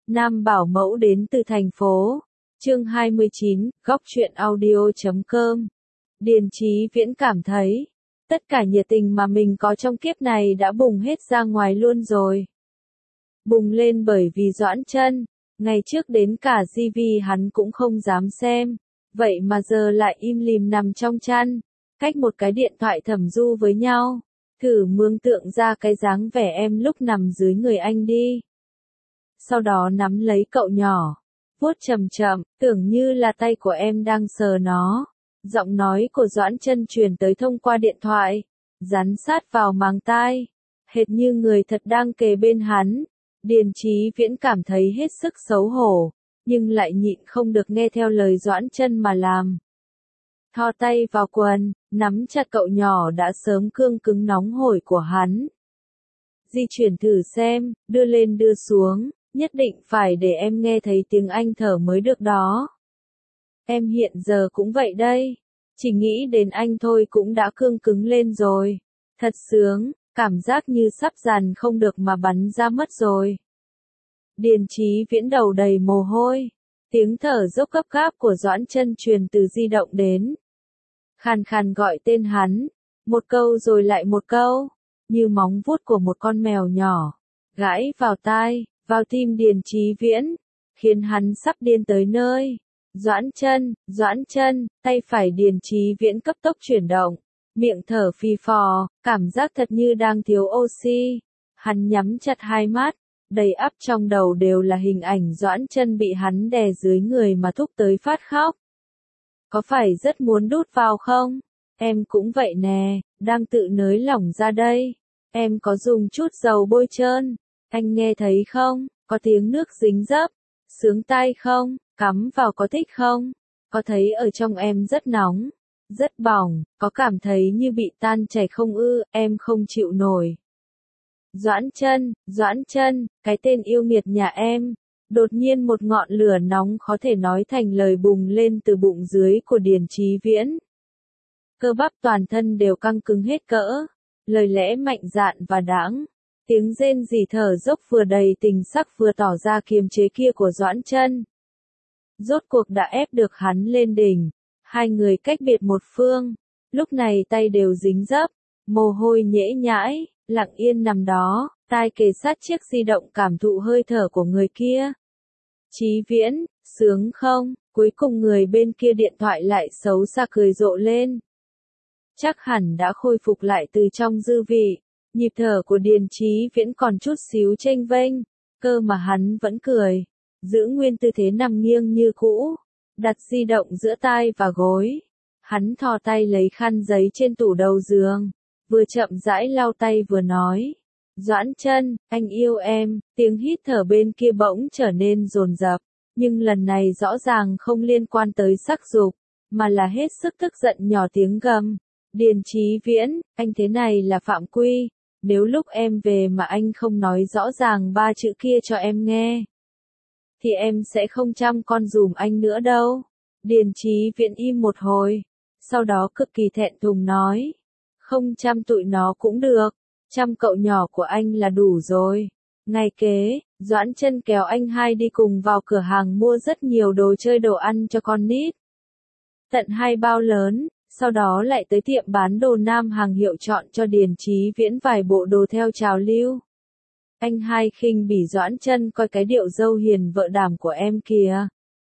Nam bảo mẫu đến từ thành phố. Chương 29, góc truyện audio.com. Điền Chí Viễn cảm thấy, tất cả nhiệt tình mà mình có trong kiếp này đã bùng hết ra ngoài luôn rồi. Bùng lên bởi vì Doãn Chân, ngày trước đến cả TV hắn cũng không dám xem, vậy mà giờ lại im lìm nằm trong chăn, cách một cái điện thoại thầm du với nhau. Thử mường tượng ra cái dáng vẻ em lúc nằm dưới người anh đi. Sau đó nắm lấy cậu nhỏ, vuốt chậm chậm, tưởng như là tay của em đang sờ nó. Giọng nói của Doãn Chân truyền tới thông qua điện thoại, dán sát vào màng tai, hệt như người thật đang kề bên hắn. Điền Chí Viễn cảm thấy hết sức xấu hổ, nhưng lại nhịn không được nghe theo lời Doãn Chân mà làm. Thò tay vào quần, nắm chặt cậu nhỏ đã sớm cương cứng nóng hổi của hắn. Di chuyển thử xem, đưa lên đưa xuống, nhất định phải để em nghe thấy tiếng anh thở mới được đó. Em hiện giờ cũng vậy đây, chỉ nghĩ đến anh thôi cũng đã cương cứng lên rồi. Thật sướng, cảm giác như sắp dàn không được mà bắn ra mất rồi. Điền Chí Viễn đầu đầy mồ hôi, tiếng thở dốc gấp gáp của Doãn Chân truyền từ di động đến. Khàn khàn gọi tên hắn, một câu rồi lại một câu, như móng vuốt của một con mèo nhỏ, gãi vào tai, vào tim Điền Chí Viễn, khiến hắn sắp điên tới nơi. Doãn Chân, tay phải Điền Chí Viễn cấp tốc chuyển động, miệng thở phì phò, cảm giác thật như đang thiếu oxy. Hắn nhắm chặt hai mắt, đầy ắp trong đầu đều là hình ảnh Doãn Chân bị hắn đè dưới người mà thúc tới phát khóc. Có phải rất muốn đút vào không? Em cũng vậy nè, đang tự nới lỏng ra đây. Em có dùng chút dầu bôi trơn, anh nghe thấy không? Có tiếng nước dính dấp, sướng tai không? Cắm vào có thích không? Có thấy ở trong em rất nóng, rất bỏng, có cảm thấy như bị tan chảy không ư? Em không chịu nổi. Doãn Chân, cái tên yêu nghiệt nhà em. Đột nhiên một ngọn lửa nóng khó thể nói thành lời bùng lên từ bụng dưới của Điền Chí Viễn. Cơ bắp toàn thân đều căng cứng hết cỡ, lời lẽ mạnh dạn và đãng, tiếng rên rỉ thở dốc vừa đầy tình sắc vừa tỏ ra kiềm chế kia của Doãn Chân. Rốt cuộc đã ép được hắn lên đỉnh, hai người cách biệt một phương, lúc này tay đều dính dấp, mồ hôi nhễ nhãi, lặng yên nằm đó, tai kề sát chiếc di động cảm thụ hơi thở của người kia. Chí Viễn, sướng không? Cuối cùng người bên kia điện thoại lại xấu xa cười rộ lên. Chắc hẳn đã khôi phục lại từ trong dư vị, nhịp thở của Điền Chí Viễn còn chút xíu chênh vênh, cơ mà hắn vẫn cười, giữ nguyên tư thế nằm nghiêng như cũ, đặt di động giữa tai và gối. Hắn thò tay lấy khăn giấy trên tủ đầu giường, vừa chậm rãi lau tay vừa nói. Doãn Chân, anh yêu em. Tiếng hít thở bên kia bỗng trở nên dồn dập, nhưng lần này rõ ràng không liên quan tới sắc dục, mà là hết sức tức giận nhỏ tiếng gầm. Điền Chí Viễn, anh thế này là phạm quy, nếu lúc em về mà anh không nói rõ ràng ba chữ kia cho em nghe, thì em sẽ không chăm con dùm anh nữa đâu. Điền Chí Viễn im một hồi, sau đó cực kỳ thẹn thùng nói, không chăm tụi nó cũng được. Chăm cậu nhỏ của anh là đủ rồi. Ngày kế, Doãn Chân kéo anh hai đi cùng vào cửa hàng mua rất nhiều đồ chơi đồ ăn cho con nít. Tận 2 bao lớn, sau đó lại tới tiệm bán đồ nam hàng hiệu chọn cho Điền Chí Viễn vài bộ đồ theo trào lưu. Anh hai khinh bỉ Doãn Chân coi cái điệu dâu hiền vợ đảm của em kìa.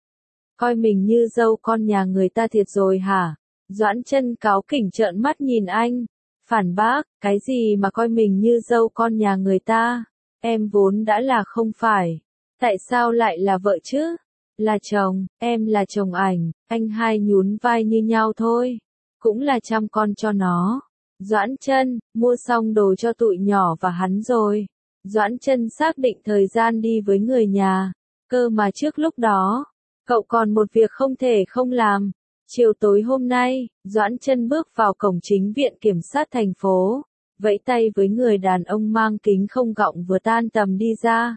Coi mình như dâu con nhà người ta thiệt rồi hả? Doãn Chân cáu kỉnh trợn mắt nhìn anh. Phản bác, cái gì mà coi mình như dâu con nhà người ta, em vốn đã là không phải, tại sao lại là vợ chứ, là chồng, em là chồng ảnh, anh hai nhún vai như nhau thôi, cũng là chăm con cho nó. Doãn Chân, mua xong đồ cho tụi nhỏ và hắn rồi. Doãn Chân xác định thời gian đi với người nhà, cơ mà trước lúc đó, cậu còn một việc không thể không làm. Chiều tối hôm nay, Doãn Chân bước vào cổng chính viện kiểm sát thành phố, vẫy tay với người đàn ông mang kính không gọng vừa tan tầm đi ra.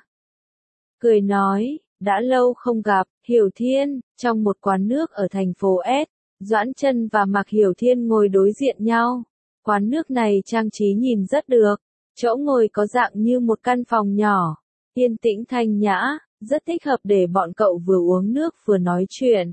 Cười nói, đã lâu không gặp, Hiểu Thiên, trong một quán nước ở thành phố S, Doãn Chân và Mạc Hiểu Thiên ngồi đối diện nhau. Quán nước này trang trí nhìn rất được, chỗ ngồi có dạng như một căn phòng nhỏ, yên tĩnh thanh nhã, rất thích hợp để bọn cậu vừa uống nước vừa nói chuyện.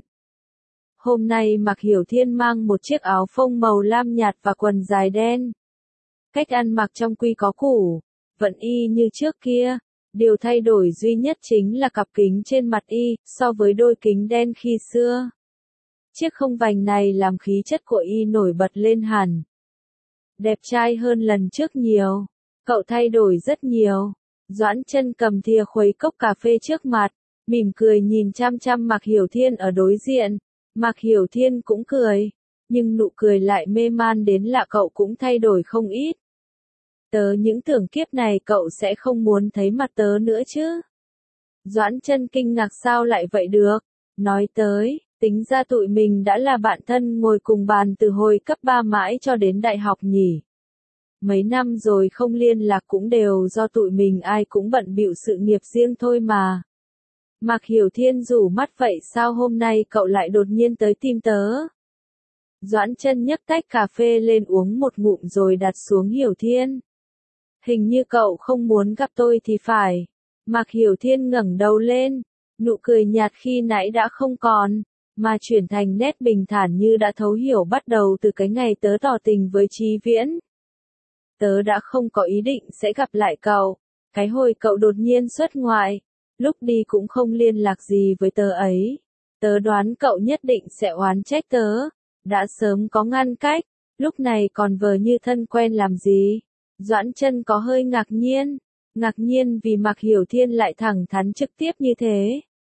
Hôm nay Mạc Hiểu Thiên mang một chiếc áo phông màu lam nhạt và quần dài đen. Cách ăn mặc trong quy có củ, vẫn y như trước kia. Điều thay đổi duy nhất chính là cặp kính trên mặt y, so với đôi kính đen khi xưa. Chiếc không vành này làm khí chất của y nổi bật lên hẳn. Đẹp trai hơn lần trước nhiều. Cậu thay đổi rất nhiều. Doãn Chân cầm thìa khuấy cốc cà phê trước mặt, mỉm cười nhìn chăm chăm Mạc Hiểu Thiên ở đối diện. Mạc Hiểu Thiên cũng cười, nhưng nụ cười lại mê man đến lạ, cậu cũng thay đổi không ít. Tớ những tưởng kiếp này cậu sẽ không muốn thấy mặt tớ nữa chứ. Doãn Chân kinh ngạc, sao lại vậy được? Nói tới, tính ra tụi mình đã là bạn thân ngồi cùng bàn từ hồi cấp 3 mãi cho đến đại học nhỉ. Mấy năm rồi không liên lạc cũng đều do tụi mình ai cũng bận bịu sự nghiệp riêng thôi mà. Mạc Hiểu Thiên rủ mắt, vậy sao hôm nay cậu lại đột nhiên tới tìm tớ? Doãn Chân nhấc tách cà phê lên uống một ngụm rồi đặt xuống. Hiểu Thiên, hình như cậu không muốn gặp tôi thì phải. Mạc Hiểu Thiên ngẩng đầu lên, nụ cười nhạt khi nãy đã không còn, mà chuyển thành nét bình thản như đã thấu hiểu, bắt đầu từ cái ngày tớ tỏ tình với Chí Viễn. Tớ đã không có ý định sẽ gặp lại cậu. Cái hồi cậu đột nhiên xuất ngoại, lúc đi cũng không liên lạc gì với tớ ấy. Tớ đoán cậu nhất định sẽ oán trách tớ. Đã sớm có ngăn cách, lúc này còn vờ như thân quen làm gì. Doãn Chân có hơi ngạc nhiên vì Mạc Hiểu Thiên lại thẳng thắn trực tiếp như thế.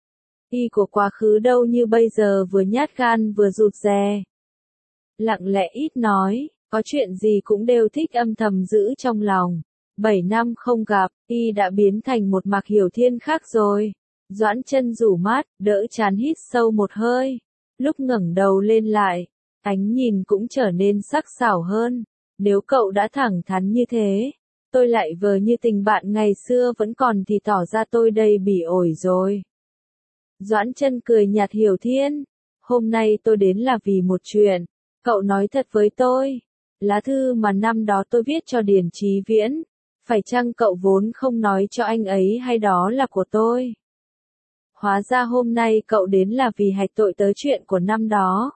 Y của quá khứ đâu như bây giờ vừa nhát gan vừa rụt rè. Lặng lẽ ít nói, có chuyện gì cũng đều thích âm thầm giữ trong lòng. 7 năm không gặp, y đã biến thành một Mạc Hiểu Thiên khác rồi. Doãn Chân rủ mắt, đỡ chán hít sâu một hơi. Lúc ngẩng đầu lên lại, ánh nhìn cũng trở nên sắc sảo hơn. Nếu cậu đã thẳng thắn như thế, tôi lại vờ như tình bạn ngày xưa vẫn còn thì tỏ ra tôi đây bị ổi rồi. Doãn Chân cười nhạt. Hiểu Thiên, hôm nay tôi đến là vì một chuyện. Cậu nói thật với tôi, lá thư mà năm đó tôi viết cho Điền Chí Viễn, phải chăng cậu vốn không nói cho anh ấy hay đó là của tôi? Hóa ra hôm nay cậu đến là vì hạch tội tớ chuyện của năm đó.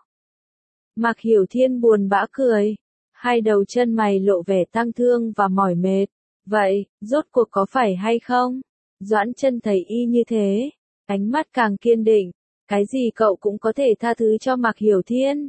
Mạc Hiểu Thiên buồn bã cười, hai đầu chân mày lộ vẻ tang thương và mỏi mệt. Vậy, rốt cuộc có phải hay không? Doãn Chân thấy y như thế, ánh mắt càng kiên định. Cái gì cậu cũng có thể tha thứ cho Mạc Hiểu Thiên.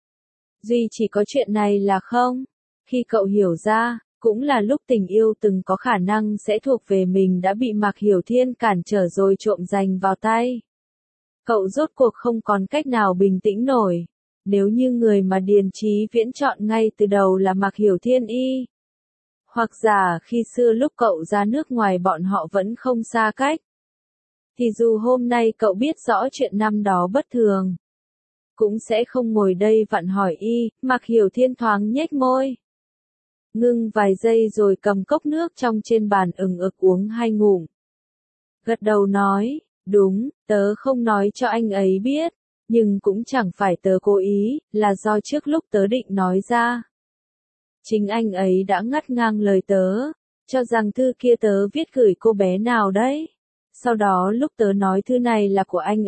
Duy chỉ có chuyện này là không. Khi cậu hiểu ra, cũng là lúc tình yêu từng có khả năng sẽ thuộc về mình đã bị Mạc Hiểu Thiên cản trở rồi trộm giành vào tay. Cậu rốt cuộc không còn cách nào bình tĩnh nổi. Nếu như người mà Điền Chí Viễn chọn ngay từ đầu là Mạc Hiểu Thiên y. Hoặc giả khi xưa lúc cậu ra nước ngoài bọn họ vẫn không xa cách. Thì dù hôm nay cậu biết rõ chuyện năm đó bất thường, cũng sẽ không ngồi đây vặn hỏi y. Mạc Hiểu Thiên thoáng nhếch môi. Ngưng vài giây rồi cầm cốc nước trong trên bàn ừng ực uống 2 ngụm. Gật đầu nói, đúng, tớ không nói cho anh ấy biết, nhưng cũng chẳng phải tớ cố ý, là do trước lúc tớ định nói ra. Chính anh ấy đã ngắt ngang lời tớ, cho rằng thư kia tớ viết gửi cô bé nào đấy. Sau đó lúc tớ nói thư này là của anh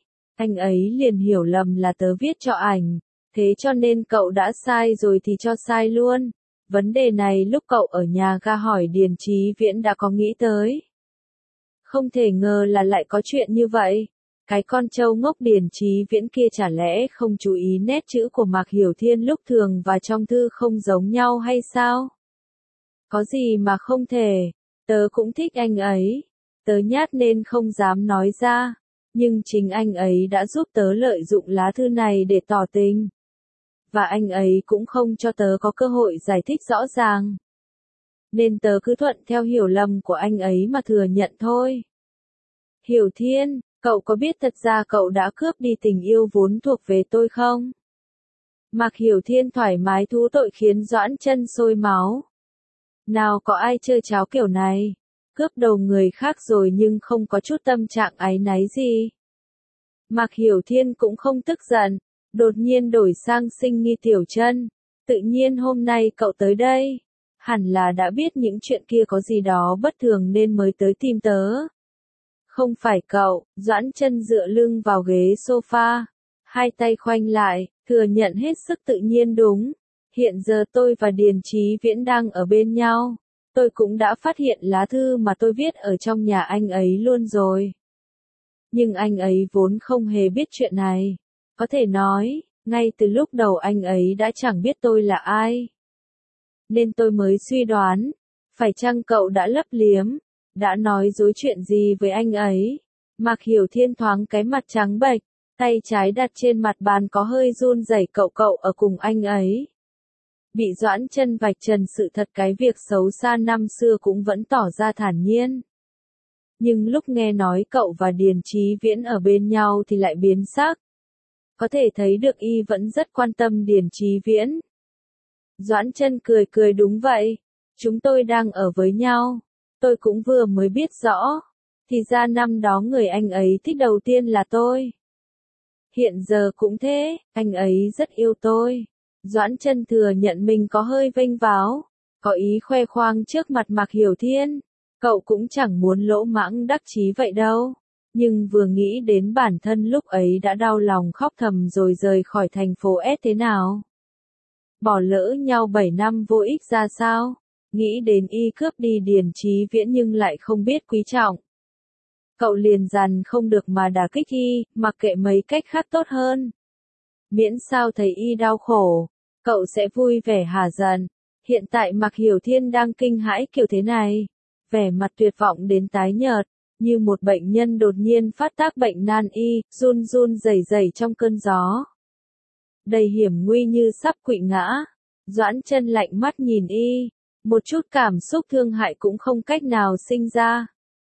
ấy liền hiểu lầm là tớ viết cho ảnh, thế cho nên cậu đã sai rồi thì cho sai luôn. Vấn đề này lúc cậu ở nhà ga hỏi Điền Chí Viễn đã có nghĩ tới. Không thể ngờ là lại có chuyện như vậy. Cái con trâu ngốc Điền Chí Viễn kia chả lẽ không chú ý nét chữ của Mạc Hiểu Thiên lúc thường và trong thư không giống nhau hay sao? Có gì mà không thể, tớ cũng thích anh ấy. Tớ nhát nên không dám nói ra, nhưng chính anh ấy đã giúp tớ lợi dụng lá thư này để tỏ tình. Và anh ấy cũng không cho tớ có cơ hội giải thích rõ ràng. Nên tớ cứ thuận theo hiểu lầm của anh ấy mà thừa nhận thôi. Hiểu Thiên, cậu có biết thật ra cậu đã cướp đi tình yêu vốn thuộc về tôi không? Mạc Hiểu Thiên thoải mái thú tội khiến Doãn Chân sôi máu. Nào có ai chơi cháo kiểu này? Cướp đầu người khác rồi nhưng không có chút tâm trạng áy náy gì. Mạc Hiểu Thiên cũng không tức giận, đột nhiên đổi sang sinh nghi Tiểu Chân. Tự nhiên hôm nay cậu tới đây, hẳn là đã biết những chuyện kia có gì đó bất thường nên mới tới tìm tớ. Không phải cậu, Doãn Chân dựa lưng vào ghế sofa, hai tay khoanh lại, thừa nhận hết sức tự nhiên đúng. Hiện giờ tôi và Điền Chí Viễn đang ở bên nhau. Tôi cũng đã phát hiện lá thư mà tôi viết ở trong nhà anh ấy luôn rồi. Nhưng anh ấy vốn không hề biết chuyện này. Có thể nói, ngay từ lúc đầu anh ấy đã chẳng biết tôi là ai. Nên tôi mới suy đoán, phải chăng cậu đã lấp liếm, đã nói dối chuyện gì với anh ấy. Mạc Hiểu Thiên thoáng cái mặt trắng bệch, tay trái đặt trên mặt bàn có hơi run rẩy. Cậu ở cùng anh ấy. Bị Doãn Chân vạch trần sự thật cái việc xấu xa năm xưa cũng vẫn tỏ ra thản nhiên. Nhưng lúc nghe nói cậu và Điền Chí Viễn ở bên nhau thì lại biến sắc. Có thể thấy được y vẫn rất quan tâm Điền Chí Viễn. Doãn Chân cười đúng vậy. Chúng tôi đang ở với nhau. Tôi cũng vừa mới biết rõ. Thì ra năm đó người anh ấy thích đầu tiên là tôi. Hiện giờ cũng thế, anh ấy rất yêu tôi. Doãn Chân thừa nhận mình có hơi vênh váo, có ý khoe khoang trước mặt Mạc Hiểu Thiên. Cậu cũng chẳng muốn lỗ mãng đắc chí vậy đâu. Nhưng vừa nghĩ đến bản thân lúc ấy đã đau lòng khóc thầm rồi rời khỏi thành phố S thế nào. Bỏ lỡ nhau 7 năm vô ích ra sao. Nghĩ đến y cướp đi Điền Chí Viễn nhưng lại không biết quý trọng. Cậu liền dằn không được mà đả kích y, mặc kệ mấy cách khác tốt hơn. Miễn sao thấy y đau khổ, cậu sẽ vui vẻ hả giận. Hiện tại Mạc Hiểu Thiên đang kinh hãi kiểu thế này. Vẻ mặt tuyệt vọng đến tái nhợt, như một bệnh nhân đột nhiên phát tác bệnh nan y, run run rẩy rẩy trong cơn gió. Đầy hiểm nguy như sắp quỵ ngã. Doãn Chân lạnh mắt nhìn y, một chút cảm xúc thương hại cũng không cách nào sinh ra.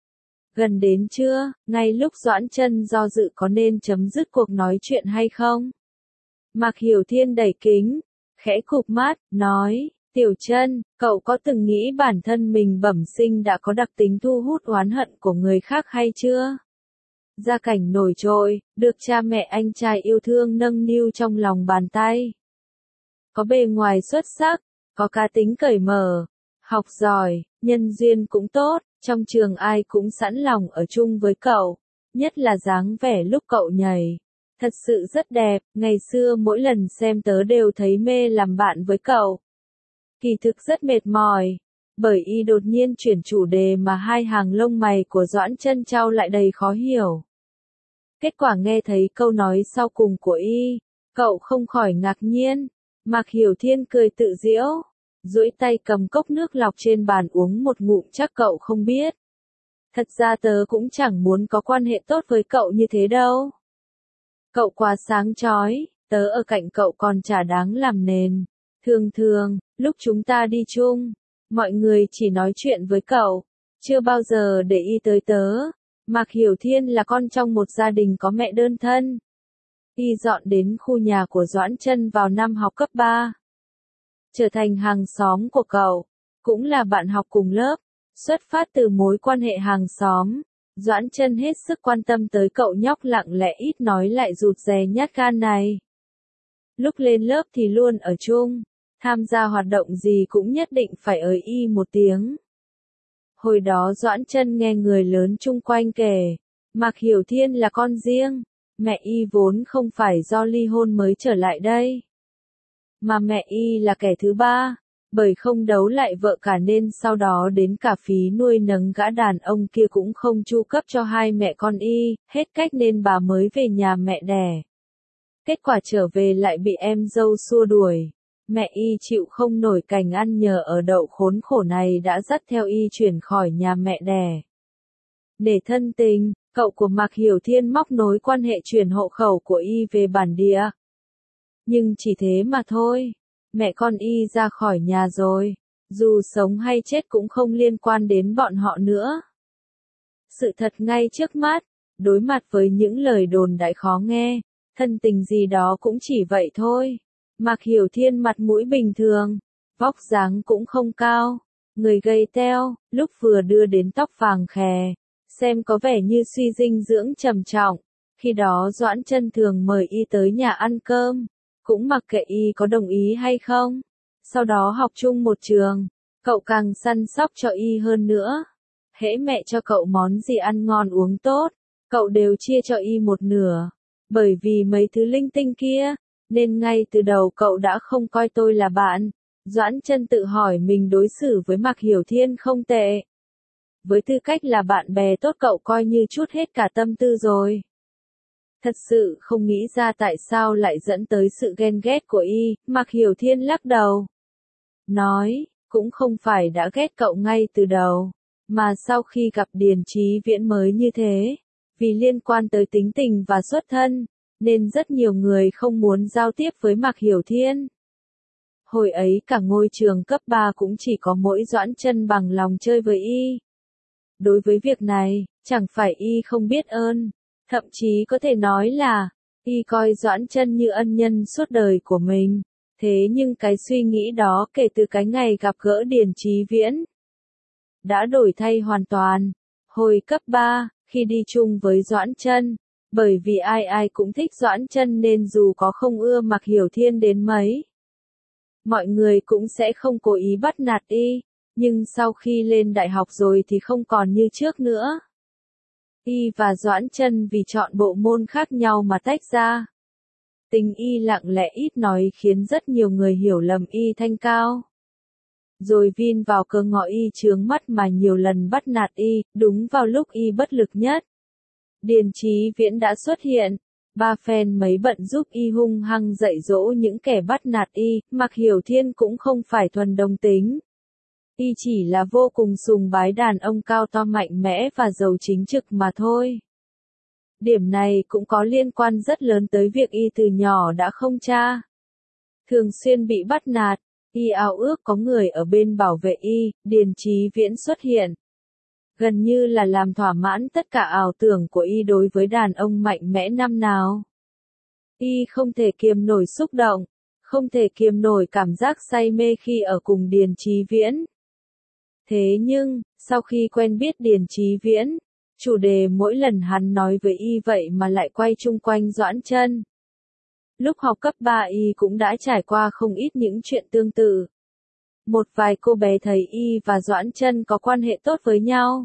Gần đến trưa, ngay lúc Doãn Chân do dự có nên chấm dứt cuộc nói chuyện hay không. Mạc Hiểu Thiên đẩy kính, khẽ cụp mắt, nói, Tiểu Chân, cậu có từng nghĩ bản thân mình bẩm sinh đã có đặc tính thu hút oán hận của người khác hay chưa? Gia cảnh nổi trội, được cha mẹ anh trai yêu thương nâng niu trong lòng bàn tay. Có bề ngoài xuất sắc, có cá tính cởi mở, học giỏi, nhân duyên cũng tốt, trong trường ai cũng sẵn lòng ở chung với cậu, nhất là dáng vẻ lúc cậu nhảy. Thật sự rất đẹp, ngày xưa mỗi lần xem tớ đều thấy mê làm bạn với cậu. Kỳ thực rất mệt mỏi, bởi y đột nhiên chuyển chủ đề mà hai hàng lông mày của Doãn Chân chau lại đầy khó hiểu. Kết quả nghe thấy câu nói sau cùng của y, cậu không khỏi ngạc nhiên. Mạc Hiểu Thiên cười tự giễu, duỗi tay cầm cốc nước lọc trên bàn uống một ngụm. Chắc cậu không biết. Thật ra tớ cũng chẳng muốn có quan hệ tốt với cậu như thế đâu. Cậu quá sáng chói, tớ ở cạnh cậu còn chả đáng làm nền. Thường, lúc chúng ta đi chung, mọi người chỉ nói chuyện với cậu, chưa bao giờ để ý tới tớ. Mạc Hiểu Thiên là con trong một gia đình có mẹ đơn thân. Y dọn đến khu nhà của Doãn Chân vào năm học cấp 3. Trở thành hàng xóm của cậu, cũng là bạn học cùng lớp. Xuất phát từ mối quan hệ hàng xóm, Doãn Chân hết sức quan tâm tới cậu nhóc lặng lẽ ít nói lại rụt rè nhát gan này. Lúc lên lớp thì luôn ở chung, tham gia hoạt động gì cũng nhất định phải ới y một tiếng. Hồi đó Doãn Chân nghe người lớn chung quanh kể, Mạc Hiểu Thiên là con riêng, mẹ y vốn không phải do ly hôn mới trở lại đây. Mà mẹ y là kẻ thứ ba, bởi không đấu lại vợ cả nên sau đó đến cả phí nuôi nấng gã đàn ông kia cũng không chu cấp cho hai mẹ con y, hết cách nên bà mới về nhà mẹ đẻ. Kết quả trở về lại bị em dâu xua đuổi. Mẹ y chịu không nổi cảnh ăn nhờ ở đậu khốn khổ này đã dắt theo y chuyển khỏi nhà mẹ đẻ. Để thân tình, cậu của Mạc Hiểu Thiên móc nối quan hệ chuyển hộ khẩu của y về bản địa. Nhưng chỉ thế mà thôi. Mẹ con y ra khỏi nhà rồi, dù sống hay chết cũng không liên quan đến bọn họ nữa. Sự thật ngay trước mắt, đối mặt với những lời đồn đại khó nghe, thân tình gì đó cũng chỉ vậy thôi. Mạc Hiểu Thiên mặt mũi bình thường, vóc dáng cũng không cao, người gầy teo, lúc vừa đưa đến tóc vàng khè, xem có vẻ như suy dinh dưỡng trầm trọng. Khi đó Doãn Chân thường mời y tới nhà ăn cơm, cũng mặc kệ y có đồng ý hay không. Sau đó học chung một trường, cậu càng săn sóc cho y hơn nữa. hễ mẹ cho cậu món gì ăn ngon uống tốt, cậu đều chia cho y một nửa. Bởi vì mấy thứ linh tinh kia, nên ngay từ đầu cậu đã không coi tôi là bạn. Doãn Chân tự hỏi mình đối xử với Mạc Hiểu Thiên không tệ. Với tư cách là bạn bè tốt cậu coi như chút hết cả tâm tư rồi. Thật sự không nghĩ ra tại sao lại dẫn tới sự ghen ghét của y, Mạc Hiểu Thiên lắc đầu. Nói, cũng không phải đã ghét cậu ngay từ đầu, mà sau khi gặp Điền Chí Viễn mới như thế. Vì liên quan tới tính tình và xuất thân, nên rất nhiều người không muốn giao tiếp với Mạc Hiểu Thiên. Hồi ấy cả ngôi trường cấp 3 cũng chỉ có mỗi Doãn Chân bằng lòng chơi với y. Đối với việc này, chẳng phải y không biết ơn, thậm chí có thể nói là, y coi Doãn Chân như ân nhân suốt đời của mình. Thế nhưng cái suy nghĩ đó kể từ cái ngày gặp gỡ Điền Chí Viễn, đã đổi thay hoàn toàn. Hồi cấp 3, khi đi chung với Doãn Chân, bởi vì ai ai cũng thích Doãn Chân nên dù có không ưa Mạc Hiểu Thiên đến mấy, mọi người cũng sẽ không cố ý bắt nạt y, nhưng sau khi lên đại học rồi thì không còn như trước nữa. Y và Doãn Chân vì chọn bộ môn khác nhau mà tách ra. Tình y lặng lẽ ít nói khiến rất nhiều người hiểu lầm y thanh cao. Rồi vin vào cơ ngõ y chướng mắt mà nhiều lần bắt nạt y, đúng vào lúc y bất lực nhất. Điền Chí Viễn đã xuất hiện, ba phen mấy bận giúp y hung hăng dạy dỗ những kẻ bắt nạt y, Mạc Hiểu Thiên cũng không phải thuần đồng tính. Y chỉ là vô cùng sùng bái đàn ông cao to mạnh mẽ và giàu chính trực mà thôi. Điểm này cũng có liên quan rất lớn tới việc y từ nhỏ đã không cha. Thường xuyên bị bắt nạt, y ao ước có người ở bên bảo vệ y, Điền Chí Viễn xuất hiện. Gần như là làm thỏa mãn tất cả ảo tưởng của y đối với đàn ông mạnh mẽ năm nào. Y không thể kiềm nổi xúc động, không thể kiềm nổi cảm giác say mê khi ở cùng Điền Chí Viễn. Thế nhưng, sau khi quen biết Điền Chí Viễn, chủ đề mỗi lần hắn nói với y vậy mà lại quay chung quanh Doãn Chân. Lúc học cấp 3 y cũng đã trải qua không ít những chuyện tương tự. Một vài cô bé thấy y và Doãn Chân có quan hệ tốt với nhau,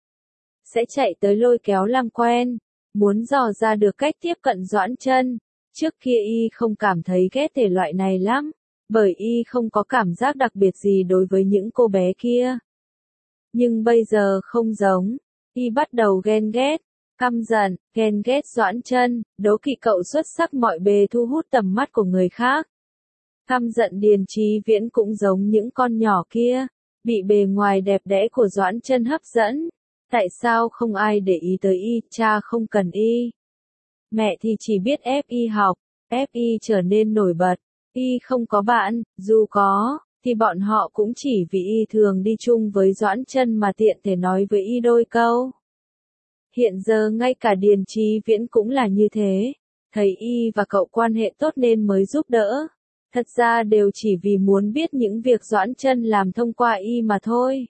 sẽ chạy tới lôi kéo làm quen, muốn dò ra được cách tiếp cận Doãn Chân. Trước kia y không cảm thấy ghét thể loại này lắm, bởi y không có cảm giác đặc biệt gì đối với những cô bé kia. Nhưng bây giờ không giống, y bắt đầu ghen ghét, căm giận, ghen ghét Doãn Chân, đố kỵ cậu xuất sắc mọi bề thu hút tầm mắt của người khác. Căm giận Điền Chí Viễn cũng giống những con nhỏ kia, bị bề ngoài đẹp đẽ của Doãn Chân hấp dẫn. Tại sao không ai để ý tới y, cha không cần y. Mẹ thì chỉ biết ép y học, ép y trở nên nổi bật. Y không có bạn, dù có, thì bọn họ cũng chỉ vì y thường đi chung với Doãn Chân mà tiện thể nói với y đôi câu. Hiện giờ ngay cả Điền Chí Viễn cũng là như thế, thấy y và cậu quan hệ tốt nên mới giúp đỡ. Thật ra đều chỉ vì muốn biết những việc Doãn Chân làm thông qua y mà thôi.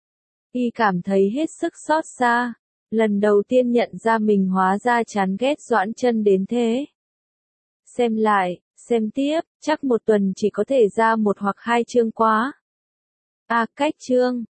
Y cảm thấy hết sức xót xa, lần đầu tiên nhận ra mình hóa ra chán ghét Doãn Chân đến thế. Xem lại, xem tiếp, chắc một tuần chỉ có thể ra một hoặc hai chương quá. Cách chương